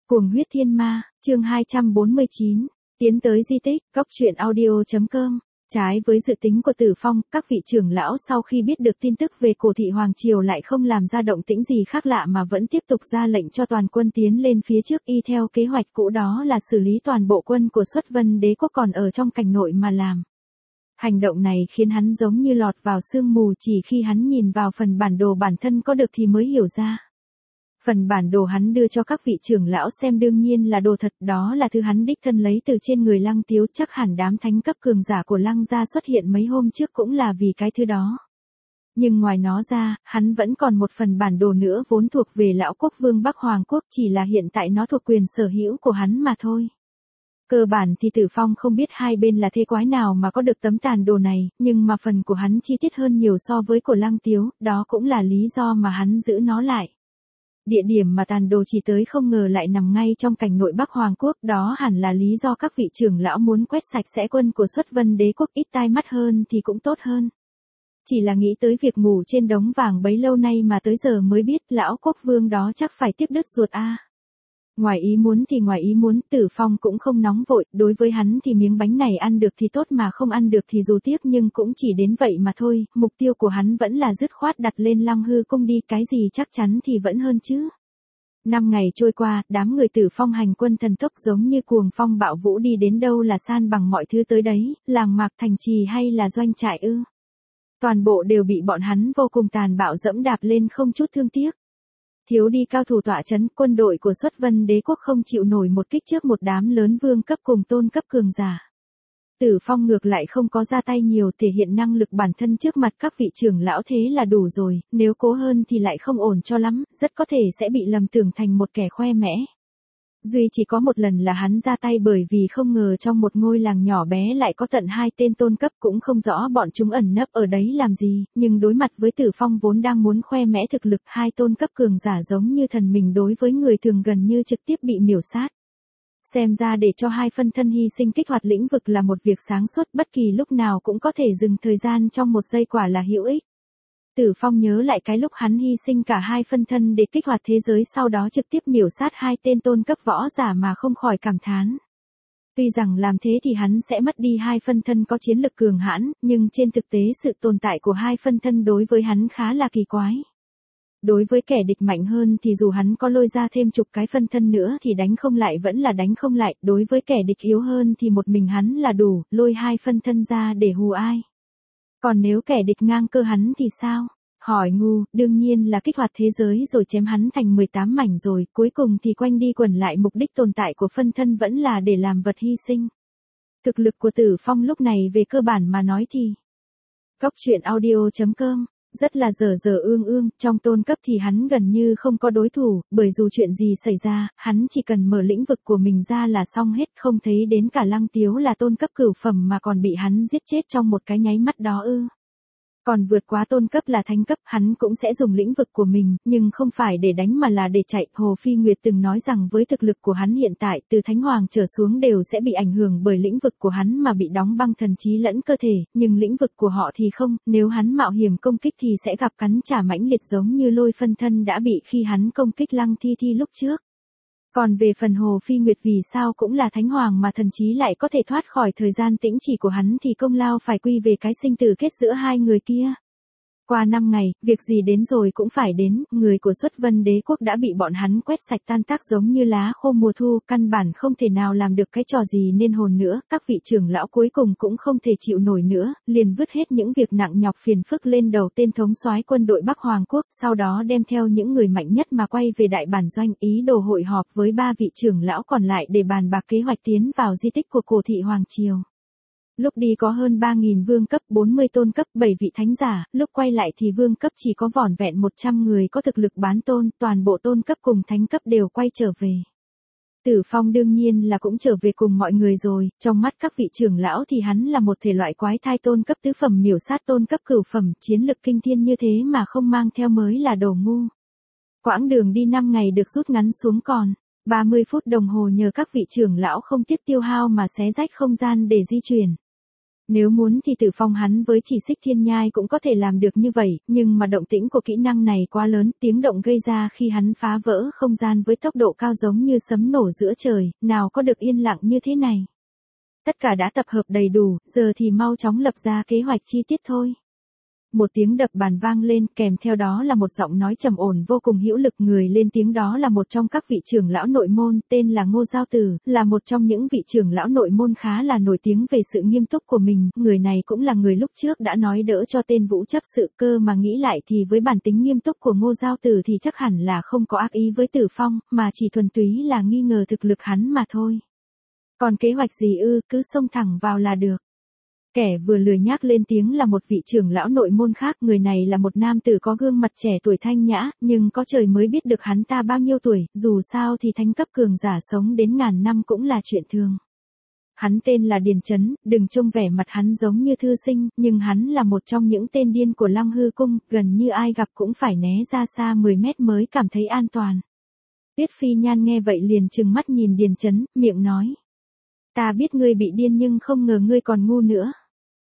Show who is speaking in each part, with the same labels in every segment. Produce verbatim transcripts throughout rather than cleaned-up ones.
Speaker 1: Cuồng huyết thiên ma, chương hai trăm bốn mươi chín, tiến tới di tích, góc truyện audio.com. Trái với dự tính của Tử Phong, các vị trưởng lão sau khi biết được tin tức về Cổ thị Hoàng Triều lại không làm ra động tĩnh gì khác lạ mà vẫn tiếp tục ra lệnh cho toàn quân tiến lên phía trước y theo kế hoạch cũ, đó là xử lý toàn bộ quân của Xuất Vân Đế quốc còn ở trong cảnh nội mà làm. Hành động này khiến hắn giống như lọt vào sương mù, chỉ khi hắn nhìn vào phần bản đồ bản thân có được thì mới hiểu ra. Phần bản đồ hắn đưa cho các vị trưởng lão xem đương nhiên là đồ thật, đó là thứ hắn đích thân lấy từ trên người Lăng Tiếu, chắc hẳn đám thánh cấp cường giả của Lăng gia xuất hiện mấy hôm trước cũng là vì cái thứ đó. Nhưng ngoài nó ra, hắn vẫn còn một phần bản đồ nữa vốn thuộc về lão quốc vương Bắc Hoàng quốc, chỉ là hiện tại nó thuộc quyền sở hữu của hắn mà thôi. Cơ bản thì Tử Phong không biết hai bên là thế quái nào mà có được tấm tàn đồ này, nhưng mà phần của hắn chi tiết hơn nhiều so với của Lăng Tiếu, đó cũng là lý do mà hắn giữ nó lại. Địa điểm mà tàn đồ chỉ tới không ngờ lại nằm ngay trong cảnh nội Bắc Hoàng quốc, đó hẳn là lý do các vị trưởng lão muốn quét sạch sẽ quân của Xuất Vân Đế quốc, ít tai mắt hơn thì cũng tốt hơn. Chỉ là nghĩ tới việc ngủ trên đống vàng bấy lâu nay mà tới giờ mới biết lão quốc vương đó chắc phải tiếc đứt ruột a. À. Ngoài ý muốn thì ngoài ý muốn, Tử Phong cũng không nóng vội, đối với hắn thì miếng bánh này ăn được thì tốt mà không ăn được thì dù tiếc nhưng cũng chỉ đến vậy mà thôi, mục tiêu của hắn vẫn là dứt khoát đặt lên Lăng Hư cung đi, cái gì chắc chắn thì vẫn hơn chứ. Năm ngày trôi qua, đám người Tử Phong hành quân thần tốc giống như cuồng phong bạo vũ, đi đến đâu là san bằng mọi thứ tới đấy, làng mạc thành trì hay là doanh trại ư. Toàn bộ đều bị bọn hắn vô cùng tàn bạo dẫm đạp lên không chút thương tiếc. Thiếu đi cao thủ tọa chấn, quân đội của Xuất Vân Đế quốc không chịu nổi một kích trước một đám lớn vương cấp cùng tôn cấp cường giả. Tử Phong ngược lại không có ra tay nhiều, thể hiện năng lực bản thân trước mặt các vị trưởng lão thế là đủ rồi, nếu cố hơn thì lại không ổn cho lắm, rất có thể sẽ bị lầm tưởng thành một kẻ khoe mẽ. Duy chỉ có một lần là hắn ra tay bởi vì không ngờ trong một ngôi làng nhỏ bé lại có tận hai tên tôn cấp, cũng không rõ bọn chúng ẩn nấp ở đấy làm gì, nhưng đối mặt với Tử Phong vốn đang muốn khoe mẽ thực lực, hai tôn cấp cường giả giống như thần mình đối với người thường gần như trực tiếp bị miểu sát. Xem ra để cho hai phân thân hy sinh kích hoạt lĩnh vực là một việc sáng suốt, bất kỳ lúc nào cũng có thể dừng thời gian trong một giây, quả là hữu ích. Tử Phong nhớ lại cái lúc hắn hy sinh cả hai phân thân để kích hoạt thế giới, sau đó trực tiếp miểu sát hai tên tôn cấp võ giả mà không khỏi cảm thán. Tuy rằng làm thế thì hắn sẽ mất đi hai phân thân có chiến lực cường hãn, nhưng trên thực tế sự tồn tại của hai phân thân đối với hắn khá là kỳ quái. Đối với kẻ địch mạnh hơn thì dù hắn có lôi ra thêm chục cái phân thân nữa thì đánh không lại vẫn là đánh không lại, đối với kẻ địch yếu hơn thì một mình hắn là đủ, lôi hai phân thân ra để hù ai. Còn nếu kẻ địch ngang cơ hắn thì sao? Hỏi ngu, đương nhiên là kích hoạt thế giới rồi chém hắn thành mười tám mảnh rồi, cuối cùng thì quanh đi quẩn lại mục đích tồn tại của phân thân vẫn là để làm vật hy sinh. Thực lực của Tử Phong lúc này về cơ bản mà nói thì góc truyện audio.com rất là dở dở ương ương, trong tôn cấp thì hắn gần như không có đối thủ, bởi dù chuyện gì xảy ra, hắn chỉ cần mở lĩnh vực của mình ra là xong hết, không thấy đến cả Lăng Tiếu là tôn cấp cửu phẩm mà còn bị hắn giết chết trong một cái nháy mắt đó ư. Còn vượt quá tôn cấp là thánh cấp, hắn cũng sẽ dùng lĩnh vực của mình, nhưng không phải để đánh mà là để chạy. Hồ Phi Nguyệt từng nói rằng với thực lực của hắn hiện tại, từ thánh hoàng trở xuống đều sẽ bị ảnh hưởng bởi lĩnh vực của hắn mà bị đóng băng thần trí lẫn cơ thể, nhưng lĩnh vực của họ thì không, nếu hắn mạo hiểm công kích thì sẽ gặp cắn trả mãnh liệt giống như lôi phân thân đã bị khi hắn công kích Lăng Thi Thi lúc trước. Còn về phần Hồ Phi Nguyệt vì sao cũng là thánh hoàng mà thần trí lại có thể thoát khỏi thời gian tĩnh chỉ của hắn thì công lao phải quy về cái sinh tử kết giữa hai người kia. Qua năm ngày, việc gì đến rồi cũng phải đến, người của Xuất Vân Đế quốc đã bị bọn hắn quét sạch tan tác giống như lá khô mùa thu, căn bản không thể nào làm được cái trò gì nên hồn nữa, các vị trưởng lão cuối cùng cũng không thể chịu nổi nữa, liền vứt hết những việc nặng nhọc phiền phức lên đầu tên thống soái quân đội Bắc Hoàng quốc, sau đó đem theo những người mạnh nhất mà quay về đại bản doanh, ý đồ hội họp với ba vị trưởng lão còn lại để bàn bạc kế hoạch tiến vào di tích của Cổ thị Hoàng Triều. Lúc đi có hơn ba nghìn vương cấp, bốn mươi tôn cấp, bảy vị thánh giả, lúc quay lại thì vương cấp chỉ có vỏn vẹn một trăm người có thực lực bán tôn, toàn bộ tôn cấp cùng thánh cấp đều quay trở về. Tử Phong đương nhiên là cũng trở về cùng mọi người rồi, trong mắt các vị trưởng lão thì hắn là một thể loại quái thai, tôn cấp tứ phẩm miểu sát tôn cấp cửu phẩm, chiến lực kinh thiên như thế mà không mang theo mới là đồ ngu. Quãng đường đi năm ngày được rút ngắn xuống còn ba mươi phút đồng hồ nhờ các vị trưởng lão không tiếc tiêu hao mà xé rách không gian để di chuyển. Nếu muốn thì Tử Phong hắn với chỉ xích thiên nhai cũng có thể làm được như vậy, nhưng mà động tĩnh của kỹ năng này quá lớn, tiếng động gây ra khi hắn phá vỡ không gian với tốc độ cao giống như sấm nổ giữa trời, nào có được yên lặng như thế này. Tất cả đã tập hợp đầy đủ, giờ thì mau chóng lập ra kế hoạch chi tiết thôi. Một tiếng đập bàn vang lên, kèm theo đó là một giọng nói trầm ổn vô cùng hữu lực, người lên tiếng đó là một trong các vị trưởng lão nội môn, tên là Ngô Giao Tử, là một trong những vị trưởng lão nội môn khá là nổi tiếng về sự nghiêm túc của mình, người này cũng là người lúc trước đã nói đỡ cho tên Vũ chấp sự, cơ mà nghĩ lại thì với bản tính nghiêm túc của Ngô Giao Tử thì chắc hẳn là không có ác ý với Tử Phong, mà chỉ thuần túy là nghi ngờ thực lực hắn mà thôi. Còn kế hoạch gì ư, cứ xông thẳng vào là được. Kẻ vừa lười nhác lên tiếng là một vị trưởng lão nội môn khác, người này là một nam tử có gương mặt trẻ tuổi thanh nhã, nhưng có trời mới biết được hắn ta bao nhiêu tuổi, dù sao thì thánh cấp cường giả sống đến ngàn năm cũng là chuyện thường. Hắn tên là Điền Chấn, đừng trông vẻ mặt hắn giống như thư sinh, nhưng hắn là một trong những tên điên của Lăng Hư Cung, gần như ai gặp cũng phải né ra xa mười mét mới cảm thấy an toàn. Tuyết Phi Nhan nghe vậy liền trừng mắt nhìn Điền Chấn, miệng nói. Ta biết ngươi bị điên nhưng không ngờ ngươi còn ngu nữa.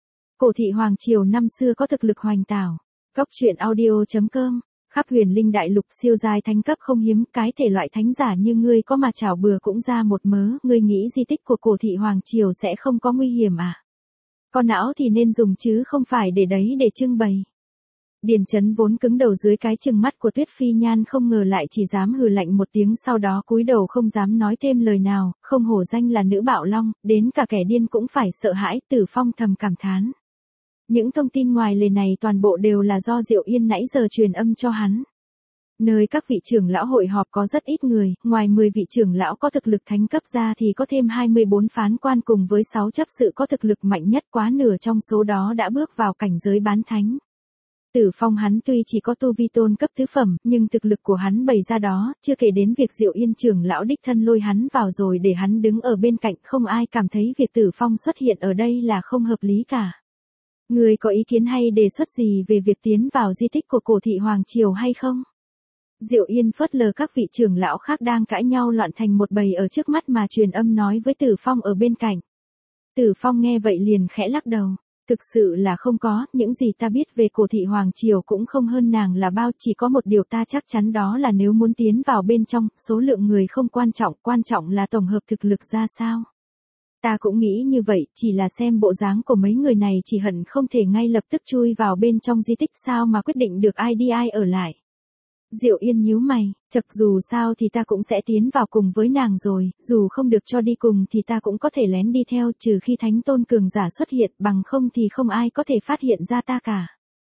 Speaker 1: Cổ thị Hoàng Triều năm xưa có thực lực hoành tảo. Góc truyện audio chấm com. Khắp huyền linh đại lục siêu giai thánh cấp không hiếm, cái thể loại thánh giả như ngươi có mà chảo bừa cũng ra một mớ, ngươi nghĩ di tích của cổ thị Hoàng Triều sẽ không có nguy hiểm à? Con não thì nên dùng chứ không phải để đấy để trưng bày. Điền Chấn vốn cứng đầu dưới cái trừng mắt của Tuyết Phi Nhan không ngờ lại chỉ dám hừ lạnh một tiếng, sau đó cúi đầu không dám nói thêm lời nào, không hổ danh là nữ bạo long, đến cả kẻ điên cũng phải sợ hãi. Tử Phong thầm cảm thán. Những thông tin ngoài lề này toàn bộ đều là do Diệu Yên nãy giờ truyền âm cho hắn. Nơi các vị trưởng lão hội họp có rất ít người, ngoài mười vị trưởng lão có thực lực thánh cấp ra thì có thêm hai mươi bốn phán quan cùng với sáu chấp sự có thực lực mạnh nhất, quá nửa trong số đó đã bước vào cảnh giới bán thánh. Tử Phong hắn tuy chỉ có tu vi tôn cấp tứ phẩm, nhưng thực lực của hắn bày ra đó, chưa kể đến việc Diệu Yên trưởng lão đích thân lôi hắn vào rồi để hắn đứng ở bên cạnh, không ai cảm thấy việc Tử Phong xuất hiện ở đây là không hợp lý cả. Người có ý kiến hay đề xuất gì về việc tiến vào di tích của cổ thị Hoàng Triều hay không? Diệu Yên phớt lờ các vị trưởng lão khác đang cãi nhau loạn thành một bầy ở trước mắt mà truyền âm nói với Tử Phong ở bên cạnh. Tử Phong nghe vậy liền khẽ lắc đầu. Thực sự là không có, những gì ta biết về cổ thị Hoàng Triều cũng không hơn nàng là bao, chỉ có một điều ta chắc chắn đó là nếu muốn tiến vào bên trong, số lượng người không quan trọng, quan trọng là tổng hợp thực lực ra sao. Ta cũng nghĩ như vậy, chỉ là xem bộ dáng của mấy người này chỉ hận không thể ngay lập tức chui vào bên trong di tích, sao mà quyết định được ai đi ai ở lại. Diệu Yên nhíu mày, chật dù sao thì ta cũng sẽ tiến vào cùng với nàng rồi, dù không được cho đi cùng thì ta cũng có thể lén đi theo, trừ khi thánh tôn cường giả xuất hiện, bằng không thì không ai có thể phát hiện ra ta cả.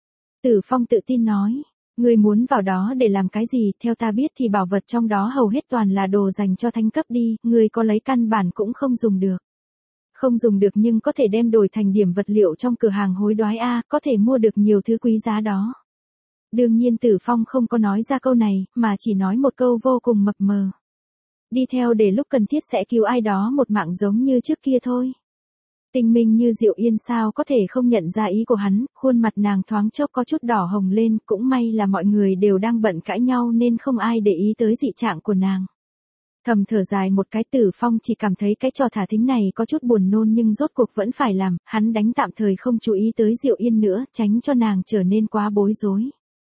Speaker 1: Tử Phong tự tin nói, ngươi muốn vào đó để làm cái gì, theo ta biết thì bảo vật trong đó hầu hết toàn là đồ dành cho thánh cấp đi, ngươi có lấy căn bản cũng không dùng được. Không dùng được nhưng có thể đem đổi thành điểm vật liệu trong cửa hàng hối đoái A, có thể mua được nhiều thứ quý giá đó. Đương nhiên Tử Phong không có nói ra câu này, mà chỉ nói một câu vô cùng mập mờ. Đi theo để lúc cần thiết sẽ cứu ai đó một mạng giống như trước kia thôi. Tinh minh như Diệu Yên sao có thể không nhận ra ý của hắn, khuôn mặt nàng thoáng chốc có chút đỏ hồng lên, cũng may là mọi người đều đang bận cãi nhau nên không ai để ý tới dị trạng của nàng. Thầm thở dài một cái, Tử Phong chỉ cảm thấy cái trò thả thính này có chút buồn nôn nhưng rốt cuộc vẫn phải làm, hắn đánh tạm thời không chú ý tới Diệu Yên nữa, tránh cho nàng trở nên quá bối rối.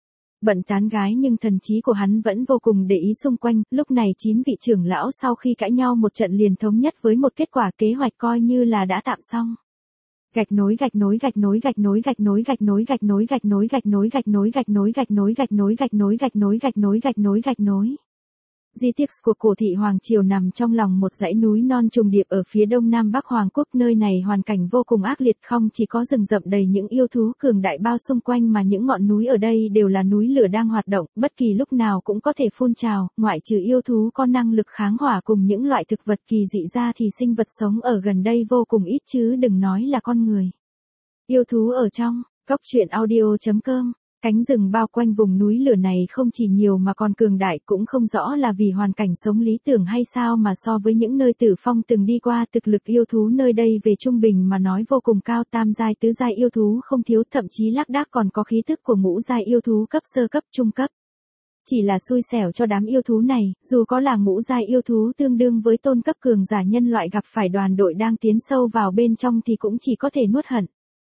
Speaker 1: Bận tán gái nhưng thần trí của hắn vẫn vô cùng để ý xung quanh, lúc này chín vị trưởng lão sau khi cãi nhau một trận liền thống nhất với một kết quả, kế hoạch coi như là đã tạm xong. Gạch nối gạch nối gạch nối gạch nối gạch nối gạch nối gạch nối gạch nối gạch nối gạch nối gạch nối gạch nối gạch nối gạch nối gạch nối gạch nối gạch nối gạch nối. Di tích của cổ thị Hoàng Triều nằm trong lòng một dãy núi non trùng điệp ở phía đông nam bắc Hoàng quốc, nơi này hoàn cảnh vô cùng ác liệt, không chỉ có rừng rậm đầy những yêu thú cường đại bao xung quanh mà những ngọn núi ở đây đều là núi lửa đang hoạt động, bất kỳ lúc nào cũng có thể phun trào, ngoại trừ yêu thú có năng lực kháng hỏa cùng những loại thực vật kỳ dị ra thì sinh vật sống ở gần đây vô cùng ít chứ đừng nói là con người. Yêu thú ở trong, góc truyện audio chấm com. Cánh rừng bao quanh vùng núi lửa này không chỉ nhiều mà còn cường đại, cũng không rõ là vì hoàn cảnh sống lý tưởng hay sao mà so với những nơi Tử Phong từng đi qua, thực lực yêu thú nơi đây về trung bình mà nói vô cùng cao, tam giai tứ giai yêu thú không thiếu, thậm chí lác đác còn có khí tức của ngũ giai yêu thú cấp sơ cấp trung cấp. Chỉ là xui xẻo cho đám yêu thú này, dù có là ngũ giai yêu thú tương đương với tôn cấp cường giả nhân loại gặp phải đoàn đội đang tiến sâu vào bên trong thì cũng chỉ có thể nuốt hận.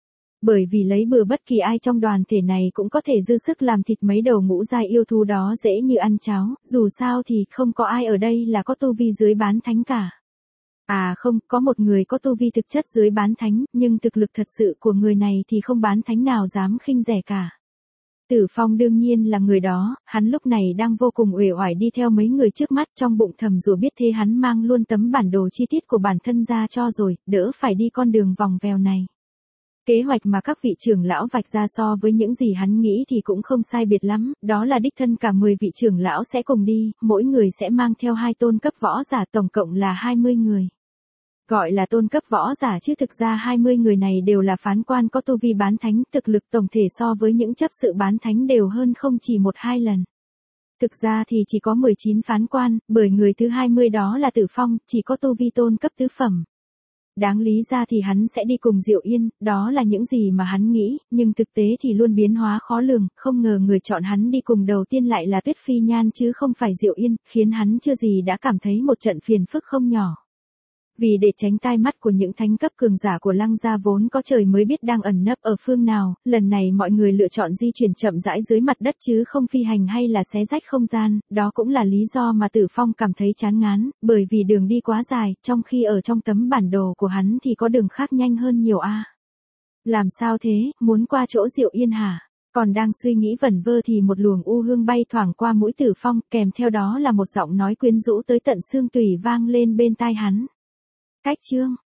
Speaker 1: bởi vì lấy bừa bất kỳ ai trong đoàn thể này cũng có thể dư sức làm thịt mấy đầu ngũ giai yêu thú đó dễ như ăn cháo, dù sao thì không có ai ở đây là có tu vi dưới bán thánh cả. À không, có một người có tu vi thực chất dưới bán thánh, nhưng thực lực thật sự của người này thì không bán thánh nào dám khinh rẻ cả. Tử Phong đương nhiên là người đó, hắn lúc này đang vô cùng uể oải đi theo mấy người trước mắt, trong bụng thầm rủa biết thế hắn mang luôn tấm bản đồ chi tiết của bản thân ra cho rồi, đỡ phải đi con đường vòng vèo này. Kế hoạch mà các vị trưởng lão vạch ra so với những gì hắn nghĩ thì cũng không sai biệt lắm, đó là đích thân cả mười vị trưởng lão sẽ cùng đi, mỗi người sẽ mang theo hai tôn cấp võ giả, tổng cộng là hai mươi người. Gọi là tôn cấp võ giả chứ thực ra hai mươi người này đều là phán quan có tu vi bán thánh, thực lực tổng thể so với những chấp sự bán thánh đều hơn không chỉ một hai lần. Thực ra thì chỉ có mười chín phán quan, bởi người thứ hai mươi đó là Tử Phong, chỉ có tu vi tôn cấp tứ phẩm. Đáng lý ra thì hắn sẽ đi cùng Diệu Yên, đó là những gì mà hắn nghĩ, nhưng thực tế thì luôn biến hóa khó lường, không ngờ người chọn hắn đi cùng đầu tiên lại là Tuyết Phi Nhan chứ không phải Diệu Yên, khiến hắn chưa gì đã cảm thấy một trận phiền phức không nhỏ. Vì để tránh tai mắt của những thánh cấp cường giả của Lăng gia vốn có trời mới biết đang ẩn nấp ở phương nào, lần này mọi người lựa chọn di chuyển chậm rãi dưới mặt đất chứ không phi hành hay là xé rách không gian, đó cũng là lý do mà Tử Phong cảm thấy chán ngán, bởi vì đường đi quá dài, trong khi ở trong tấm bản đồ của hắn thì có đường khác nhanh hơn nhiều a. À. Làm sao thế, muốn qua chỗ Diệu Yên hả? Còn đang suy nghĩ vẩn vơ thì một luồng u hương bay thoảng qua mũi Tử Phong, kèm theo đó là một giọng nói quyến rũ tới tận xương tủy vang lên bên tai hắn. Cách chương